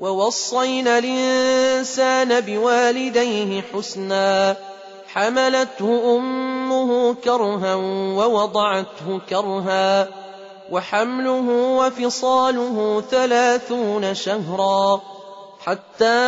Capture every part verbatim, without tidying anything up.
ووصينا الإنسان بوالديه حسنا حملته أمه كرها ووضعته كرها وحمله وفصاله ثلاثون شهرا حتى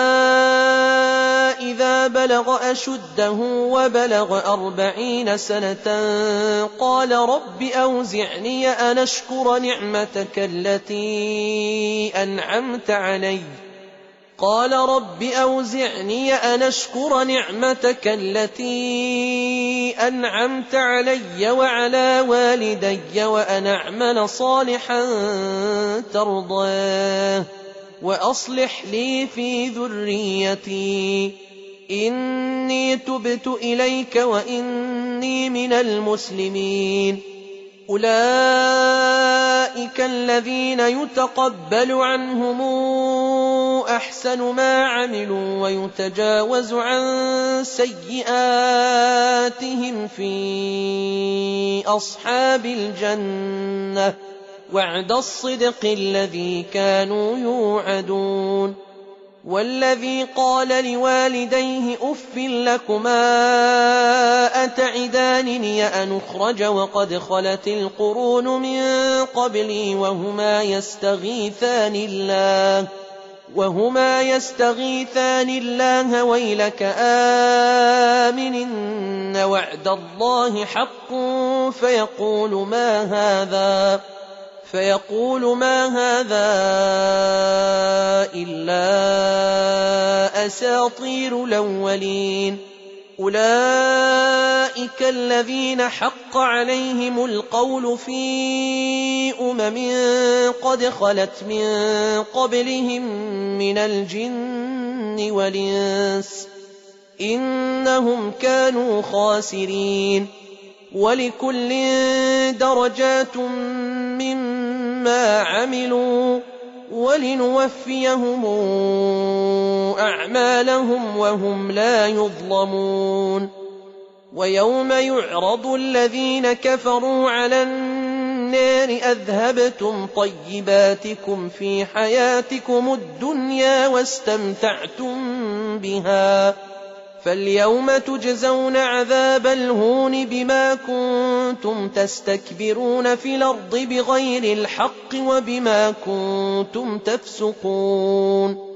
إذا بلغ أشده وبلغ أربعين سنة قال رب أوزعني أن أشكر نعمتك التي أنعمت علي قال رب أوزعني أن أشكر نعمتك التي أنعمت علي وعلى والدي وأن أعمل صالحا ترضاه وأصلح لي في ذريتي إني تبت إليك وإني من المسلمين. أولئك الذين يتقبل عنهم أحسن ما عملوا ويتجاوز عن سيئاتهم في أصحاب الجنة وعد الصدق الذي كانوا يوعدون. والذي قال لوالديه أف لكما أتعدانني أن أخرج وقد خلت القرون من قبلي وهما يستغيثان الله وهما يستغيثان الله ويلك آمن إن وعد الله حق فيقول ما هذا فيقول ما هذا إلا أساطير الأولين. أولئك الذين حق عليهم القول في أمم قد خلت من قبلهم من الجن والإنس إنهم كانوا خاسرين. ولكل درجات مما عملوا ولنوفيهم أعمالهم وهم لا يظلمون. ويوم يعرض الذين كفروا على النار أذهبتم طيباتكم في حياتكم الدنيا واستمتعتم بها فاليوم تجزون عذاب الهون بما كنتم تستكبرون في الأرض بغير الحق وبما كنتم تفسقون.